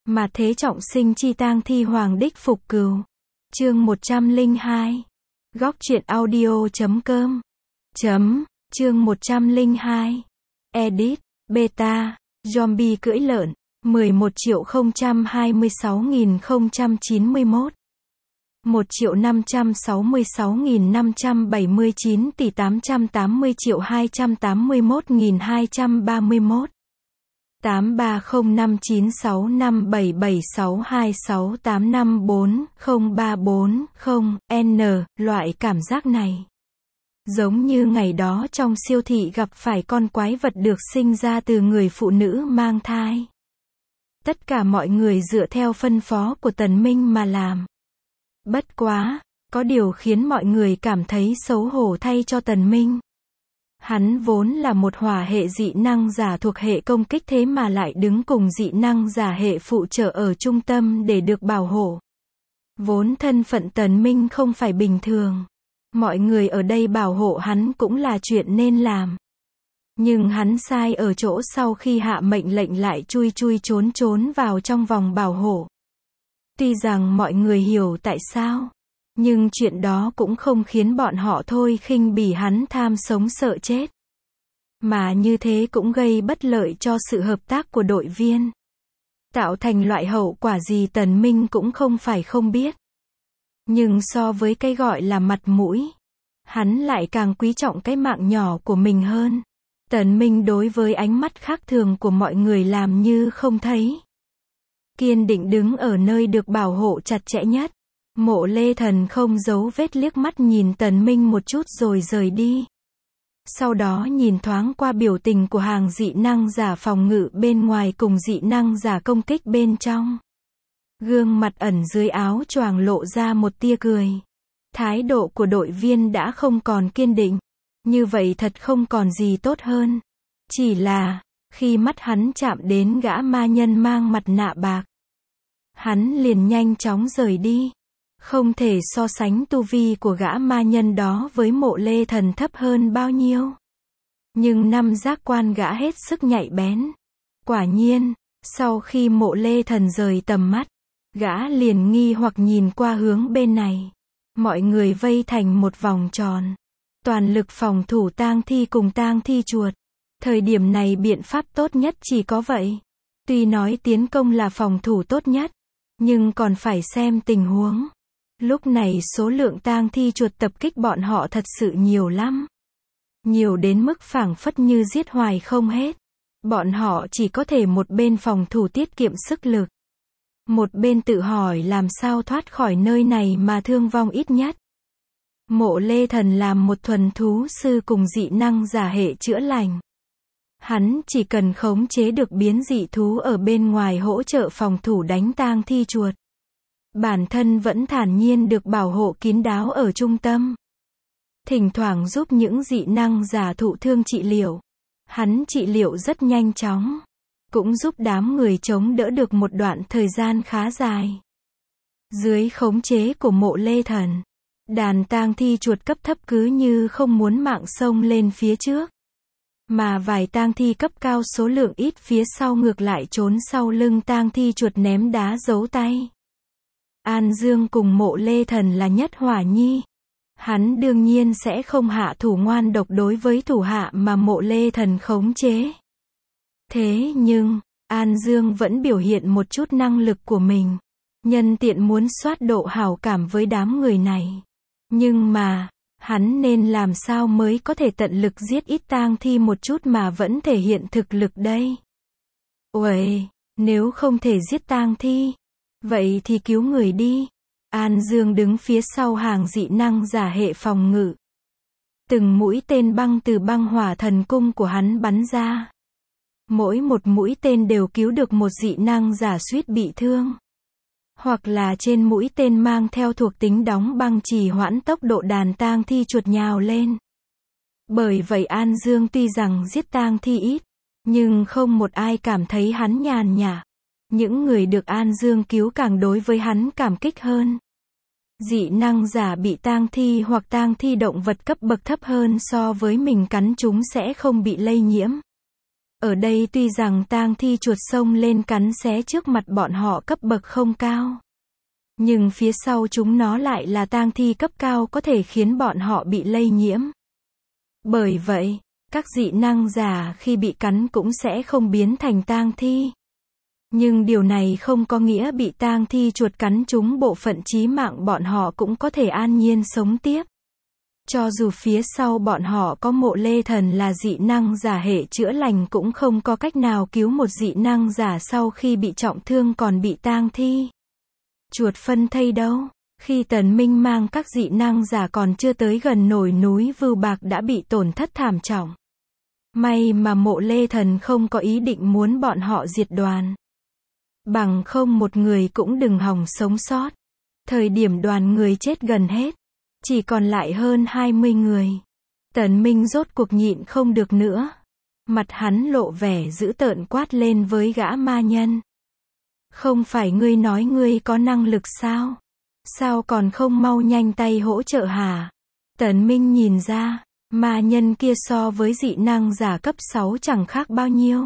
Mà thế trọng sinh chi tang thi hoàng đích phục cừu. Chương 102. Góc truyện audio.com. Chương 102. Edit, beta, zombie cưỡi lợn, 11.026.091. 1.566.579 tỷ 880.281.231. 8305965776254034, loại cảm giác này. Giống như ngày đó trong siêu thị gặp phải con quái vật được sinh ra từ người phụ nữ mang thai. Tất cả mọi người dựa theo phân phó của Tần Minh mà làm. Bất quá, có điều khiến mọi người cảm thấy xấu hổ thay cho Tần Minh. Hắn vốn là một hỏa hệ dị năng giả thuộc hệ công kích, thế mà lại đứng cùng dị năng giả hệ phụ trợ ở trung tâm để được bảo hộ. Vốn thân phận Tần Minh không phải bình thường. Mọi người ở đây bảo hộ hắn cũng là chuyện nên làm. Nhưng hắn sai ở chỗ sau khi hạ mệnh lệnh lại chui trốn vào trong vòng bảo hộ. Tuy rằng mọi người hiểu tại sao, nhưng chuyện đó cũng không khiến bọn họ thôi khinh bỉ hắn tham sống sợ chết. Mà như thế cũng gây bất lợi cho sự hợp tác của đội viên. Tạo thành loại hậu quả gì Tần Minh cũng không phải không biết. Nhưng so với cái gọi là mặt mũi, hắn lại càng quý trọng cái mạng nhỏ của mình hơn. Tần Minh đối với ánh mắt khác thường của mọi người làm như không thấy. Kiên định đứng ở nơi được bảo hộ chặt chẽ nhất. Mộ Lê Thần không giấu vết liếc mắt nhìn Tần Minh một chút rồi rời đi. Sau đó nhìn thoáng qua biểu tình của hàng dị năng giả phòng ngự bên ngoài cùng dị năng giả công kích bên trong. Gương mặt ẩn dưới áo choàng lộ ra một tia cười. Thái độ của đội viên đã không còn kiên định. Như vậy thật không còn gì tốt hơn. Chỉ là, khi mắt hắn chạm đến gã ma nhân mang mặt nạ bạc, hắn liền nhanh chóng rời đi. Không thể so sánh tu vi của gã ma nhân đó với Mộ Lê Thần thấp hơn bao nhiêu. Nhưng năm giác quan gã hết sức nhạy bén. Quả nhiên, sau khi Mộ Lê Thần rời tầm mắt, gã liền nghi hoặc nhìn qua hướng bên này. Mọi người vây thành một vòng tròn. Toàn lực phòng thủ tang thi cùng tang thi chuột. Thời điểm này biện pháp tốt nhất chỉ có vậy. Tuy nói tiến công là phòng thủ tốt nhất, nhưng còn phải xem tình huống. Lúc này số lượng tang thi chuột tập kích bọn họ thật sự nhiều lắm. Nhiều đến mức phảng phất như giết hoài không hết. Bọn họ chỉ có thể một bên phòng thủ tiết kiệm sức lực, một bên tự hỏi làm sao thoát khỏi nơi này mà thương vong ít nhất. Mộ Lê Thần làm một thuần thú sư cùng dị năng giả hệ chữa lành. Hắn chỉ cần khống chế được biến dị thú ở bên ngoài hỗ trợ phòng thủ đánh tang thi chuột. Bản thân vẫn thản nhiên được bảo hộ kín đáo ở trung tâm. Thỉnh thoảng giúp những dị năng giả thụ thương trị liệu. Hắn trị liệu rất nhanh chóng. Cũng giúp đám người chống đỡ được một đoạn thời gian khá dài. Dưới khống chế của Mộ Lê Thần, đàn tang thi chuột cấp thấp cứ như không muốn mạng xông lên phía trước. Mà vài tang thi cấp cao số lượng ít phía sau ngược lại trốn sau lưng tang thi chuột ném đá giấu tay. An Dương cùng Mộ Lê Thần là nhất hỏa nhi. Hắn đương nhiên sẽ không hạ thủ ngoan độc đối với thủ hạ mà Mộ Lê Thần khống chế. Thế nhưng, An Dương vẫn biểu hiện một chút năng lực của mình. Nhân tiện muốn soát độ hảo cảm với đám người này. Nhưng mà, hắn nên làm sao mới có thể tận lực giết ít tang thi một chút mà vẫn thể hiện thực lực đây? Uầy, nếu không thể giết tang thi, vậy thì cứu người đi. An Dương đứng phía sau hàng dị năng giả hệ phòng ngự. Từng mũi tên băng từ băng hỏa thần cung của hắn bắn ra. Mỗi một mũi tên đều cứu được một dị năng giả suýt bị thương. Hoặc là trên mũi tên mang theo thuộc tính đóng băng trì hoãn tốc độ đàn tang thi chuột nhào lên. Bởi vậy An Dương tuy rằng giết tang thi ít, nhưng không một ai cảm thấy hắn nhàn nhã. Những người được An Dương cứu càng đối với hắn cảm kích hơn. Dị năng giả bị tang thi hoặc tang thi động vật cấp bậc thấp hơn so với mình cắn chúng sẽ không bị lây nhiễm. Ở đây tuy rằng tang thi chuột xông lên cắn xé trước mặt bọn họ cấp bậc không cao, nhưng phía sau chúng nó lại là tang thi cấp cao có thể khiến bọn họ bị lây nhiễm. Bởi vậy, các dị năng giả khi bị cắn cũng sẽ không biến thành tang thi. Nhưng điều này không có nghĩa bị tang thi chuột cắn trúng bộ phận chí mạng bọn họ cũng có thể an nhiên sống tiếp. Cho dù phía sau bọn họ có Mộ Lê Thần là dị năng giả hệ chữa lành cũng không có cách nào cứu một dị năng giả sau khi bị trọng thương còn bị tang thi chuột phân thây đâu. Khi Tần Minh mang các dị năng giả còn chưa tới gần nổi núi Vưu Bạc đã bị tổn thất thảm trọng. May mà Mộ Lê Thần không có ý định muốn bọn họ diệt đoàn. Bằng không một người cũng đừng hòng sống sót. Thời điểm đoàn người chết gần hết, chỉ còn lại hơn 20 người. Tần Minh rốt cuộc nhịn không được nữa. Mặt hắn lộ vẻ dữ tợn quát lên với gã ma nhân. Không phải ngươi nói ngươi có năng lực sao? Sao còn không mau nhanh tay hỗ trợ hả? Tần Minh nhìn ra, ma nhân kia so với dị năng giả cấp 6 chẳng khác bao nhiêu.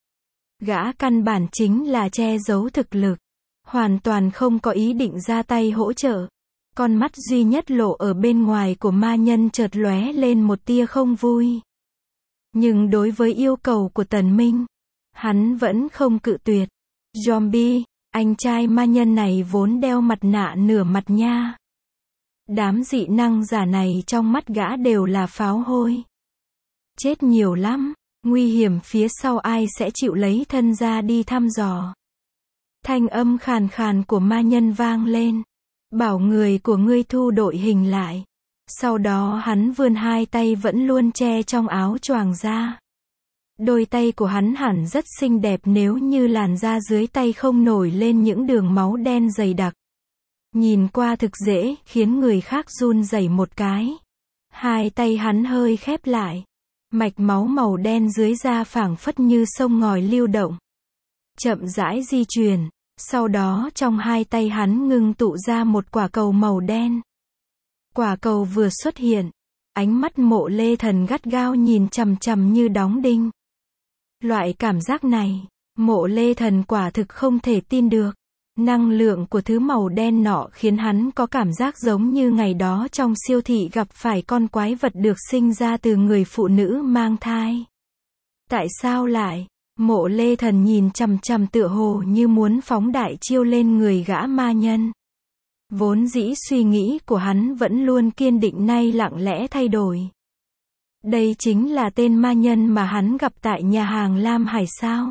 Gã căn bản chính là che giấu thực lực, hoàn toàn không có ý định ra tay hỗ trợ. Con mắt duy nhất lộ ở bên ngoài của ma nhân chợt lóe lên một tia không vui. Nhưng đối với yêu cầu của Tần Minh, hắn vẫn không cự tuyệt. Zombie, anh trai ma nhân này vốn đeo mặt nạ nửa mặt nha. Đám dị năng giả này trong mắt gã đều là pháo hôi. Chết nhiều lắm, nguy hiểm phía sau ai sẽ chịu lấy thân ra đi thăm dò. Thanh âm khàn khàn của ma nhân vang lên. Bảo người của ngươi thu đội hình lại. Sau đó hắn vươn hai tay vẫn luôn che trong áo choàng ra. Đôi tay của hắn hẳn rất xinh đẹp nếu như làn da dưới tay không nổi lên những đường máu đen dày đặc. Nhìn qua thực dễ khiến người khác run rẩy một cái. Hai tay hắn hơi khép lại. Mạch máu màu đen dưới da phảng phất như sông ngòi lưu động. Chậm rãi di chuyển. Sau đó trong hai tay hắn ngưng tụ ra một quả cầu màu đen. Quả cầu vừa xuất hiện, ánh mắt Mộ Lê Thần gắt gao nhìn chằm chằm như đóng đinh. Loại cảm giác này, Mộ Lê Thần quả thực không thể tin được. Năng lượng của thứ màu đen nọ khiến hắn có cảm giác giống như ngày đó trong siêu thị gặp phải con quái vật được sinh ra từ người phụ nữ mang thai. Tại sao lại? Mộ Lê Thần nhìn chằm chằm tựa hồ như muốn phóng đại chiêu lên người gã ma nhân. Vốn dĩ suy nghĩ của hắn vẫn luôn kiên định nay lặng lẽ thay đổi. Đây chính là tên ma nhân mà hắn gặp tại nhà hàng Lam Hải sao?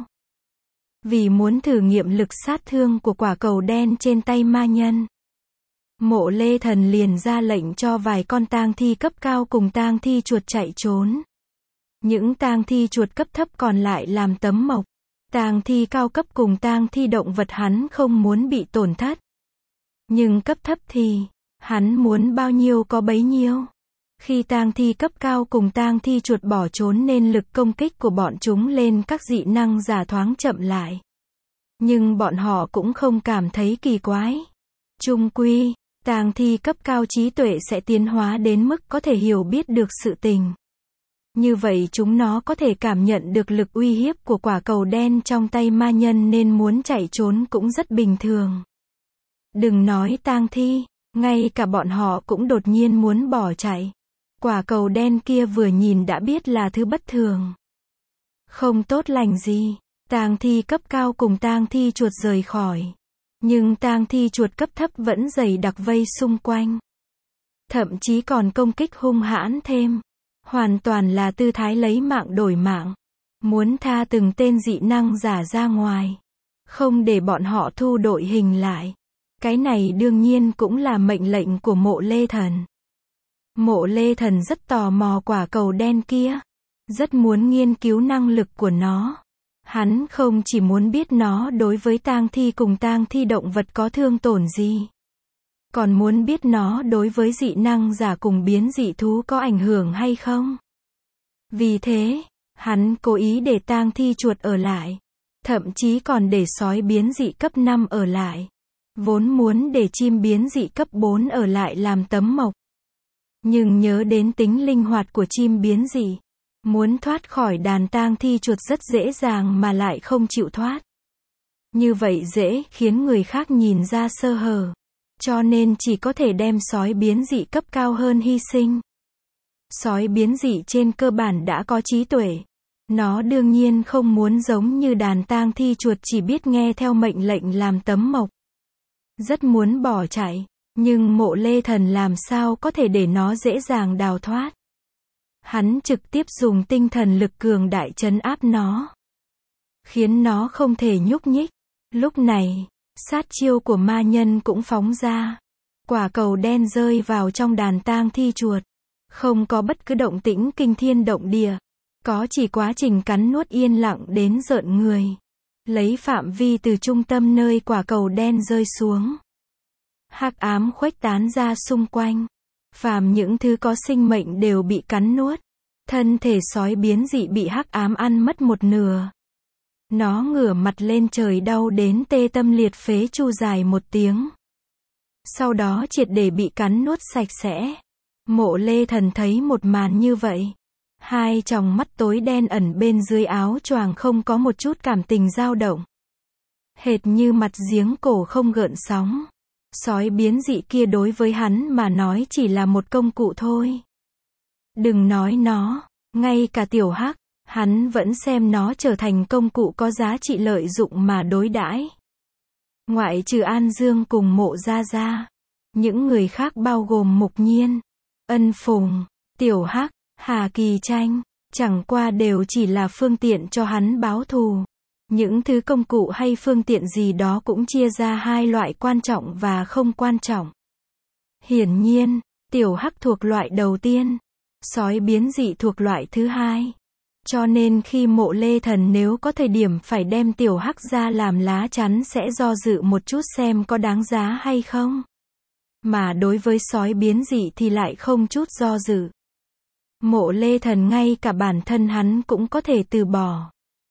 Vì muốn thử nghiệm lực sát thương của quả cầu đen trên tay ma nhân, Mộ Lê Thần liền ra lệnh cho vài con tang thi cấp cao cùng tang thi chuột chạy trốn. Những tang thi chuột cấp thấp còn lại làm tấm mộc. Tang thi cao cấp cùng tang thi động vật hắn không muốn bị tổn thất. Nhưng cấp thấp thì, hắn muốn bao nhiêu có bấy nhiêu. Khi tang thi cấp cao cùng tang thi chuột bỏ trốn nên lực công kích của bọn chúng lên các dị năng giả thoáng chậm lại. Nhưng bọn họ cũng không cảm thấy kỳ quái. Chung quy, tang thi cấp cao trí tuệ sẽ tiến hóa đến mức có thể hiểu biết được sự tình. Như vậy chúng nó có thể cảm nhận được lực uy hiếp của quả cầu đen trong tay ma nhân nên muốn chạy trốn cũng rất bình thường. Đừng nói tang thi, ngay cả bọn họ cũng đột nhiên muốn bỏ chạy. Quả cầu đen kia vừa nhìn đã biết là thứ bất thường. Không tốt lành gì, tang thi cấp cao cùng tang thi chuột rời khỏi. Nhưng tang thi chuột cấp thấp vẫn dày đặc vây xung quanh. Thậm chí còn công kích hung hãn thêm. Hoàn toàn là tư thái lấy mạng đổi mạng. Muốn tha từng tên dị năng giả ra ngoài. Không để bọn họ thu đội hình lại. Cái này đương nhiên cũng là mệnh lệnh của Mộ Lê Thần. Mộ Lê Thần rất tò mò quả cầu đen kia. Rất muốn nghiên cứu năng lực của nó. Hắn không chỉ muốn biết nó đối với tang thi cùng tang thi động vật có thương tổn gì. Còn muốn biết nó đối với dị năng giả cùng biến dị thú có ảnh hưởng hay không. Vì thế, hắn cố ý để tang thi chuột ở lại. Thậm chí còn để sói biến dị cấp 5 ở lại. Vốn muốn để chim biến dị cấp 4 ở lại làm tấm mộc. Nhưng nhớ đến tính linh hoạt của chim biến dị, Muốn thoát khỏi đàn tang thi chuột rất dễ dàng mà lại không chịu thoát. Như vậy dễ khiến người khác nhìn ra sơ hở. Cho nên chỉ có thể đem sói biến dị cấp cao hơn hy sinh. Sói biến dị trên cơ bản đã có trí tuệ. Nó đương nhiên không muốn giống như đàn tang thi chuột chỉ biết nghe theo mệnh lệnh làm tấm mộc. Rất muốn bỏ chạy, nhưng Mộ Lê Thần làm sao có thể để nó dễ dàng đào thoát. Hắn trực tiếp dùng tinh thần lực cường đại trấn áp nó, khiến nó không thể nhúc nhích. Lúc này, sát chiêu của ma nhân cũng phóng ra. Quả cầu đen rơi vào trong đàn tang thi chuột. Không có bất cứ động tĩnh kinh thiên động địa. Có chỉ quá trình cắn nuốt yên lặng đến rợn người. Lấy phạm vi từ trung tâm nơi quả cầu đen rơi xuống. Hắc ám khuếch tán ra xung quanh. Phàm những thứ có sinh mệnh đều bị cắn nuốt. Thân thể sói biến dị bị hắc ám ăn mất một nửa. Nó ngửa mặt lên trời đau đến tê tâm liệt phế chu dài một tiếng. Sau đó triệt để bị cắn nuốt sạch sẽ. Mộ Lê Thần thấy một màn như vậy. Hai tròng mắt tối đen ẩn bên dưới áo choàng không có một chút cảm tình dao động. Hệt như mặt giếng cổ không gợn sóng. Sói biến dị kia đối với hắn mà nói chỉ là một công cụ thôi. Đừng nói nó, ngay cả Tiểu Hắc, hắn vẫn xem nó trở thành công cụ có giá trị lợi dụng mà đối đãi. Ngoại trừ An Dương cùng Mộ Gia Gia, những người khác bao gồm Mục Nhiên, Ân Phùng, Tiểu Hắc, Hà Kỳ Tranh, chẳng qua đều chỉ là phương tiện cho hắn báo thù. Những thứ công cụ hay phương tiện gì đó cũng chia ra hai loại quan trọng và không quan trọng. Hiển nhiên, Tiểu Hắc thuộc loại đầu tiên, sói biến dị thuộc loại thứ hai. Cho nên khi Mộ Lê Thần nếu có thời điểm phải đem Tiểu Hắc ra làm lá chắn sẽ do dự một chút xem có đáng giá hay không. Mà đối với sói biến dị thì lại không chút do dự. Mộ Lê Thần ngay cả bản thân hắn cũng có thể từ bỏ.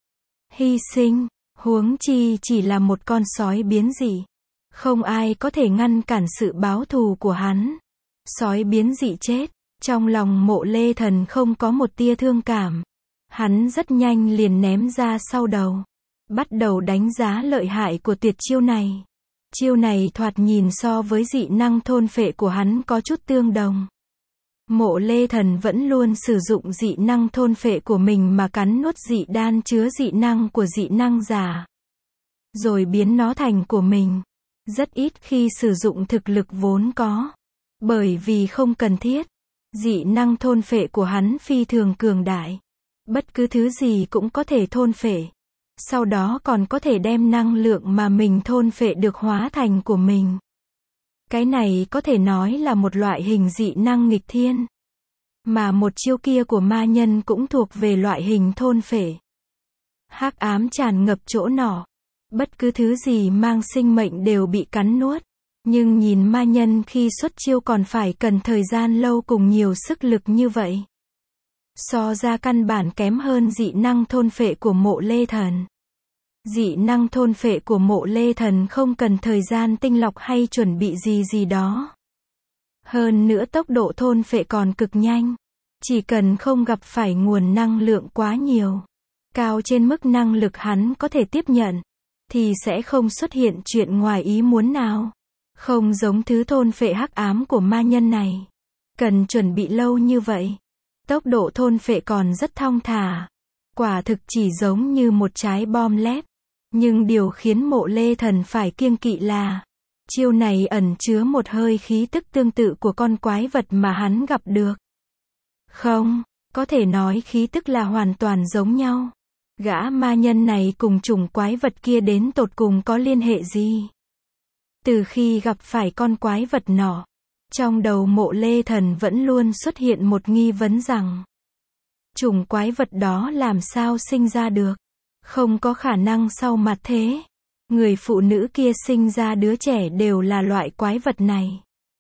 Hy sinh, huống chi chỉ là một con sói biến dị. Không ai có thể ngăn cản sự báo thù của hắn. Sói biến dị chết, trong lòng Mộ Lê Thần không có một tia thương cảm. Hắn rất nhanh liền ném ra sau đầu. Bắt đầu đánh giá lợi hại của tuyệt chiêu này. Chiêu này thoạt nhìn so với dị năng thôn phệ của hắn có chút tương đồng. Mộ Lê Thần vẫn luôn sử dụng dị năng thôn phệ của mình mà cắn nuốt dị đan chứa dị năng của dị năng giả. Rồi biến nó thành của mình. Rất ít khi sử dụng thực lực vốn có. Bởi vì không cần thiết. Dị năng thôn phệ của hắn phi thường cường đại. Bất cứ thứ gì cũng có thể thôn phệ. Sau đó còn có thể đem năng lượng mà mình thôn phệ được hóa thành của mình. Cái này có thể nói là một loại hình dị năng nghịch thiên. Mà một chiêu kia của ma nhân cũng thuộc về loại hình thôn phệ. Hắc ám tràn ngập chỗ nọ. Bất cứ thứ gì mang sinh mệnh đều bị cắn nuốt. Nhưng nhìn ma nhân khi xuất chiêu còn phải cần thời gian lâu cùng nhiều sức lực như vậy. So ra căn bản kém hơn dị năng thôn phệ của Mộ Lê Thần. Dị năng thôn phệ của Mộ Lê Thần không cần thời gian tinh lọc hay chuẩn bị gì đó. Hơn nữa tốc độ thôn phệ còn cực nhanh. Chỉ cần không gặp phải nguồn năng lượng quá nhiều, cao trên mức năng lực hắn có thể tiếp nhận, thì sẽ không xuất hiện chuyện ngoài ý muốn nào. Không giống thứ thôn phệ hắc ám của ma nhân này. Cần chuẩn bị lâu như vậy. Tốc độ thôn phệ còn rất thong thả. Quả thực chỉ giống như một trái bom lép. Nhưng điều khiến Mộ Lê Thần phải kiêng kỵ là chiêu này ẩn chứa một hơi khí tức tương tự của con quái vật mà hắn gặp được. Không, có thể nói khí tức là hoàn toàn giống nhau. Gã ma nhân này cùng chủng quái vật kia đến tột cùng có liên hệ gì? Từ khi gặp phải con quái vật nọ, trong đầu Mộ Lê Thần vẫn luôn xuất hiện một nghi vấn rằng chủng quái vật đó làm sao sinh ra được? Không có khả năng sau mặt thế. Người phụ nữ kia sinh ra đứa trẻ đều là loại quái vật này.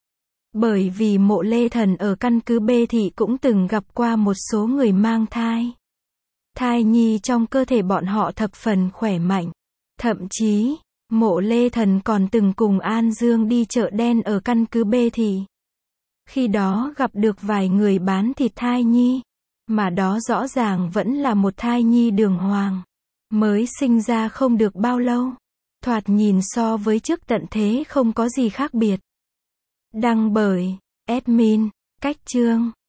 Bởi vì Mộ Lê Thần ở căn cứ B thị cũng từng gặp qua một số người mang thai. Thai nhi trong cơ thể bọn họ thập phần khỏe mạnh. Thậm chí, Mộ Lê Thần còn từng cùng An Dương đi chợ đen ở căn cứ B thị. Khi đó gặp được vài người bán thịt thai nhi. Mà đó rõ ràng vẫn là một thai nhi đường hoàng. Mới sinh ra không được bao lâu. Thoạt nhìn so với trước tận thế không có gì khác biệt. Đăng bởi admin, Cách Chương.